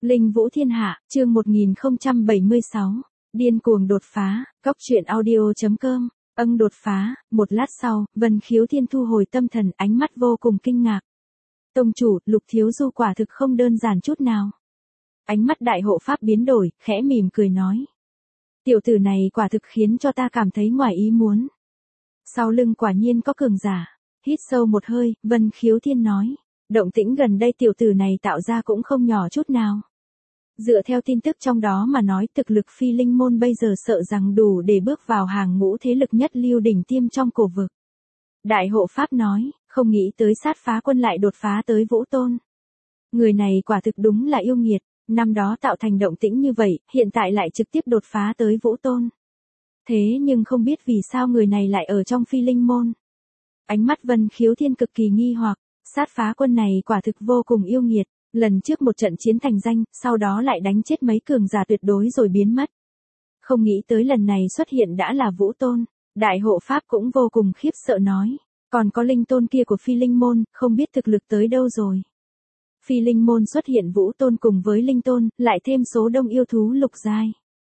Linh Vũ Thiên Hạ, chương 1076. Điên cuồng đột phá, Cóc truyện audio.com. Đột phá. Một lát sau, Vân Khiếu Thiên thu hồi tâm thần, ánh mắt vô cùng kinh ngạc. Tông chủ, Lục Thiếu Du quả thực không đơn giản chút nào. Ánh mắt đại hộ pháp biến đổi, khẽ mỉm cười nói. Tiểu tử này quả thực khiến cho ta cảm thấy ngoài ý muốn. Sau lưng quả nhiên có cường giả. Hít sâu một hơi, Vân Khiếu Thiên nói. Động tĩnh gần đây tiểu tử này tạo ra cũng không nhỏ chút nào. Dựa theo tin tức trong đó mà nói, thực lực Phi Linh môn bây giờ sợ rằng đủ để bước vào hàng ngũ thế lực nhất lưu đỉnh tiêm trong cổ vực. Đại hộ pháp nói, không nghĩ tới Sát Phá Quân lại đột phá tới Vũ Tôn. Người này quả thực đúng là yêu nghiệt, năm đó tạo thành động tĩnh như vậy, hiện tại lại trực tiếp đột phá tới Vũ Tôn. Thế nhưng không biết vì sao người này lại ở trong Phi Linh môn. Ánh mắt Vân Khiếu Thiên cực kỳ nghi hoặc, Sát Phá Quân này quả thực vô cùng yêu nghiệt. Lần trước một trận chiến thành danh, sau đó lại đánh chết mấy cường giả tuyệt đối rồi biến mất. Không nghĩ tới lần này xuất hiện đã là Vũ Tôn. Đại hộ pháp cũng vô cùng khiếp sợ nói. Còn có Linh Tôn kia của Phi Linh môn, không biết thực lực tới đâu rồi. Phi Linh môn xuất hiện Vũ Tôn cùng với Linh Tôn, lại thêm số đông yêu thú lục giai.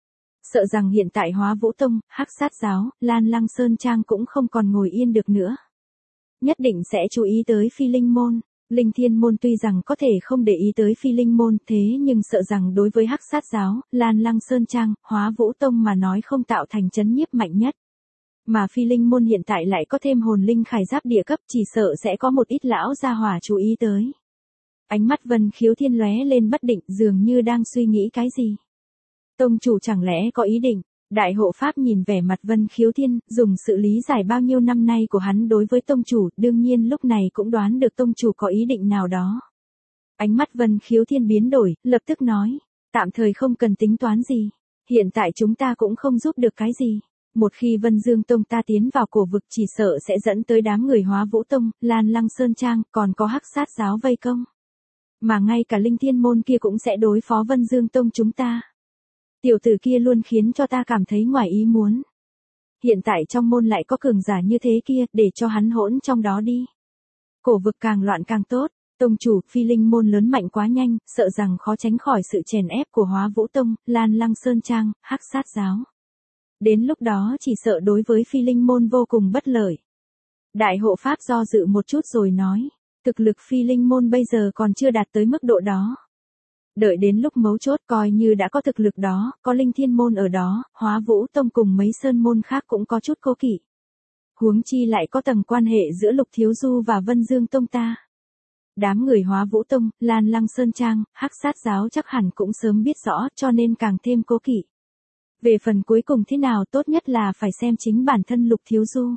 Sợ rằng hiện tại Hóa Vũ Tông, Hắc Sát Giáo, Lan Lăng Sơn Trang cũng không còn ngồi yên được nữa. Nhất định sẽ chú ý tới Phi Linh môn. Linh Thiên môn tuy rằng có thể không để ý tới Phi Linh môn, thế nhưng sợ rằng đối với Hắc Sát Giáo, Lan Lăng Sơn Trang, Hóa Vũ Tông mà nói không tạo thành chấn nhiếp mạnh nhất. Mà Phi Linh môn hiện tại lại có thêm hồn linh khải giáp địa cấp, chỉ sợ sẽ có một ít lão gia hỏa chú ý tới. Ánh mắt Vân Khiếu Thiên lóe lên bất định, dường như đang suy nghĩ cái gì. Tông chủ chẳng lẽ có ý định? Đại hộ pháp nhìn vẻ mặt Vân Khiếu Thiên, dùng sự lý giải bao nhiêu năm nay của hắn đối với tông chủ, đương nhiên lúc này cũng đoán được tông chủ có ý định nào đó. Ánh mắt Vân Khiếu Thiên biến đổi, lập tức nói, tạm thời không cần tính toán gì, hiện tại chúng ta cũng không giúp được cái gì. Một khi Vân Dương Tông ta tiến vào cổ vực chỉ sợ sẽ dẫn tới đám người Hóa Vũ Tông, Lan Lăng Sơn Trang, còn có Hắc Sát Giáo vây công. Mà ngay cả Linh Thiên môn kia cũng sẽ đối phó Vân Dương Tông chúng ta. Tiểu tử kia luôn khiến cho ta cảm thấy ngoài ý muốn. Hiện tại trong môn lại có cường giả như thế kia, để cho hắn hỗn trong đó đi. Cổ vực càng loạn càng tốt, tông chủ, Phi Linh môn lớn mạnh quá nhanh, sợ rằng khó tránh khỏi sự chèn ép của Hóa Vũ Tông, Lan Lăng Sơn Trang, Hắc Sát Giáo. Đến lúc đó chỉ sợ đối với Phi Linh môn vô cùng bất lợi. Đại hộ pháp do dự một chút rồi nói, thực lực Phi Linh môn bây giờ còn chưa đạt tới mức độ đó. Đợi đến lúc mấu chốt coi như đã có thực lực đó, có Linh Thiên môn ở đó, Hóa Vũ Tông cùng mấy sơn môn khác cũng có chút cố kỵ. Huống chi lại có tầng quan hệ giữa Lục Thiếu Du và Vân Dương Tông ta. Đám người Hóa Vũ Tông, Lan Lăng Sơn Trang, Hắc Sát Giáo chắc hẳn cũng sớm biết rõ, cho nên càng thêm cố kỵ. Về phần cuối cùng thế nào, tốt nhất là phải xem chính bản thân Lục Thiếu Du.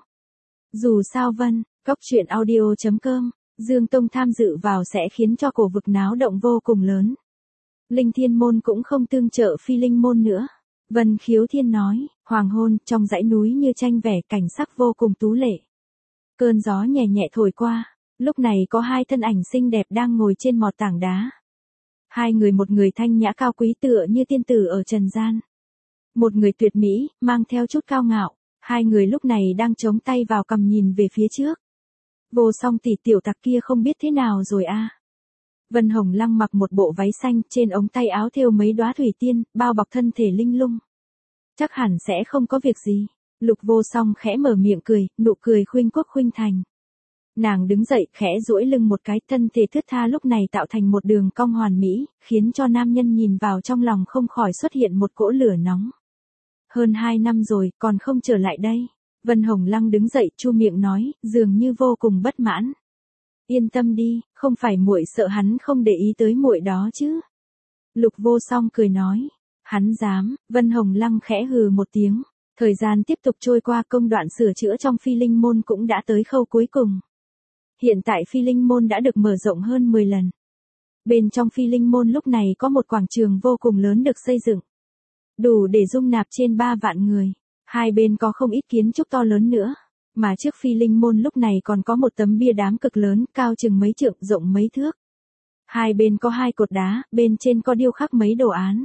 Dù sao Cóc truyện audio.com, Dương Tông tham dự vào sẽ khiến cho cổ vực náo động vô cùng lớn. Linh Thiên môn cũng không tương trợ Phi Linh môn nữa. Vân Khiếu Thiên nói, hoàng hôn, trong dãy núi như tranh vẽ, cảnh sắc vô cùng tú lệ. Cơn gió nhẹ nhẹ thổi qua, lúc này có hai thân ảnh xinh đẹp đang ngồi trên mọt tảng đá. Hai người, một người thanh nhã cao quý tựa như tiên tử ở trần gian. Một người tuyệt mỹ, mang theo chút cao ngạo. Hai người lúc này đang chống tay vào cằm nhìn về phía trước. Vô Song tỷ, tiểu tặc kia không biết thế nào rồi a. Vân Hồng Lăng mặc một bộ váy xanh, trên ống tay áo thêu mấy đóa thủy tiên, bao bọc thân thể linh lung. Chắc hẳn sẽ không có việc gì. Lục Vô Song khẽ mở miệng cười, nụ cười khuynh quốc khuynh thành. Nàng đứng dậy, khẽ duỗi lưng một cái, thân thể thướt tha lúc này tạo thành một đường cong hoàn mỹ, khiến cho nam nhân nhìn vào trong lòng không khỏi xuất hiện một cỗ lửa nóng. Hơn 2 năm rồi, còn không trở lại đây. Vân Hồng Lăng đứng dậy, chu miệng nói, dường như vô cùng bất mãn. Yên tâm đi, không phải muội sợ hắn không để ý tới muội đó chứ. Lục Vô Song cười nói, hắn dám. Vân Hồng Lăng khẽ hừ một tiếng. Thời gian tiếp tục trôi qua, công đoạn sửa chữa trong Phi Linh môn cũng đã tới khâu cuối cùng. Hiện tại Phi Linh môn đã được mở rộng hơn 10 lần. Bên trong Phi Linh môn lúc này có một quảng trường vô cùng lớn được xây dựng. Đủ để dung nạp trên 3 vạn người. Hai bên có không ít kiến trúc to lớn nữa. Mà trước Phi Linh môn lúc này còn có một tấm bia đá cực lớn, cao chừng mấy trượng, rộng mấy thước. Hai bên có 2 cột đá, bên trên có điêu khắc mấy đồ án.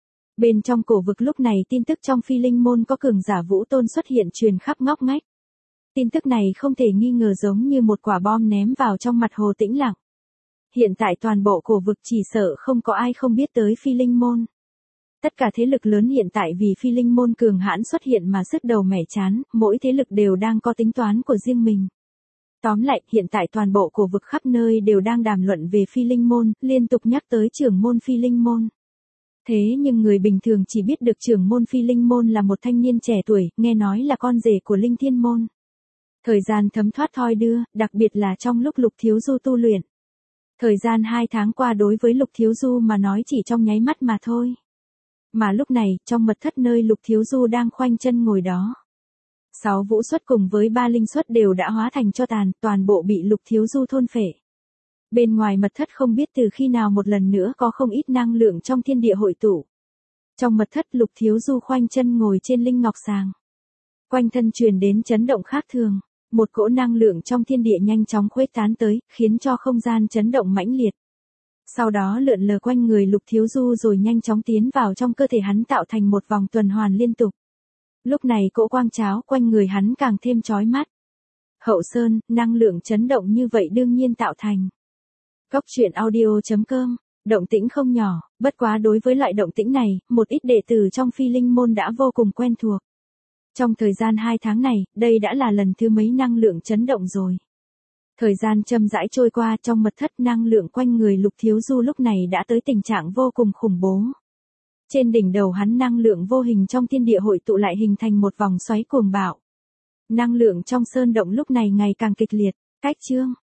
Bên trong cổ vực lúc này tin tức trong Phi Linh môn có cường giả Vũ Tôn xuất hiện truyền khắp ngóc ngách. Tin tức này không thể nghi ngờ giống như một quả bom ném vào trong mặt hồ tĩnh lặng. hiện tại toàn bộ cổ vực chỉ sợ không có ai không biết tới Phi Linh Môn. Tất cả thế lực lớn hiện tại vì Phi Linh Môn cường hãn xuất hiện mà sứt đầu mẻ chán, mỗi thế lực đều đang có tính toán của riêng mình. Tóm lại, hiện tại toàn bộ cổ vực khắp nơi đều đang đàm luận về Phi Linh Môn, liên tục nhắc tới trưởng môn Phi Linh Môn. Thế nhưng người bình thường chỉ biết được trưởng môn Phi Linh Môn là một thanh niên trẻ tuổi, nghe nói là con rể của Linh Thiên Môn. Thời gian thấm thoát thoi đưa, đặc biệt là trong lúc Lục Thiếu Du tu luyện. Thời gian 2 tháng qua đối với Lục Thiếu Du mà nói chỉ trong nháy mắt mà thôi. Mà lúc này, trong mật thất nơi Lục Thiếu Du đang khoanh chân ngồi đó. 6 vũ xuất cùng với 3 linh xuất đều đã hóa thành tro tàn, toàn bộ bị Lục Thiếu Du thôn phệ. Bên ngoài mật thất không biết từ khi nào một lần nữa có không ít năng lượng trong thiên địa hội tụ. Trong mật thất Lục Thiếu Du khoanh chân ngồi trên linh ngọc sàng. Quanh thân truyền đến chấn động khác thường, một cỗ năng lượng trong thiên địa nhanh chóng khuếch tán tới, khiến cho không gian chấn động mãnh liệt. Sau đó lượn lờ quanh người Lục Thiếu Du rồi nhanh chóng tiến vào trong cơ thể hắn tạo thành một vòng tuần hoàn liên tục. Lúc này cỗ quang cháo quanh người hắn càng thêm chói mắt. Hậu Sơn, năng lượng chấn động như vậy đương nhiên tạo thành. Góc truyện audio.com, động tĩnh không nhỏ, bất quá đối với loại động tĩnh này, một ít đệ tử trong Phi Linh Môn đã vô cùng quen thuộc. Trong thời gian 2 tháng này, đây đã là lần thứ mấy năng lượng chấn động rồi. Thời gian chậm rãi trôi qua, trong mật thất năng lượng quanh người Lục Thiếu Du lúc này đã tới tình trạng vô cùng khủng bố. Trên đỉnh đầu hắn năng lượng vô hình trong thiên địa hội tụ lại hình thành một vòng xoáy cuồng bạo. Năng lượng trong sơn động lúc này ngày càng kịch liệt, cách chương.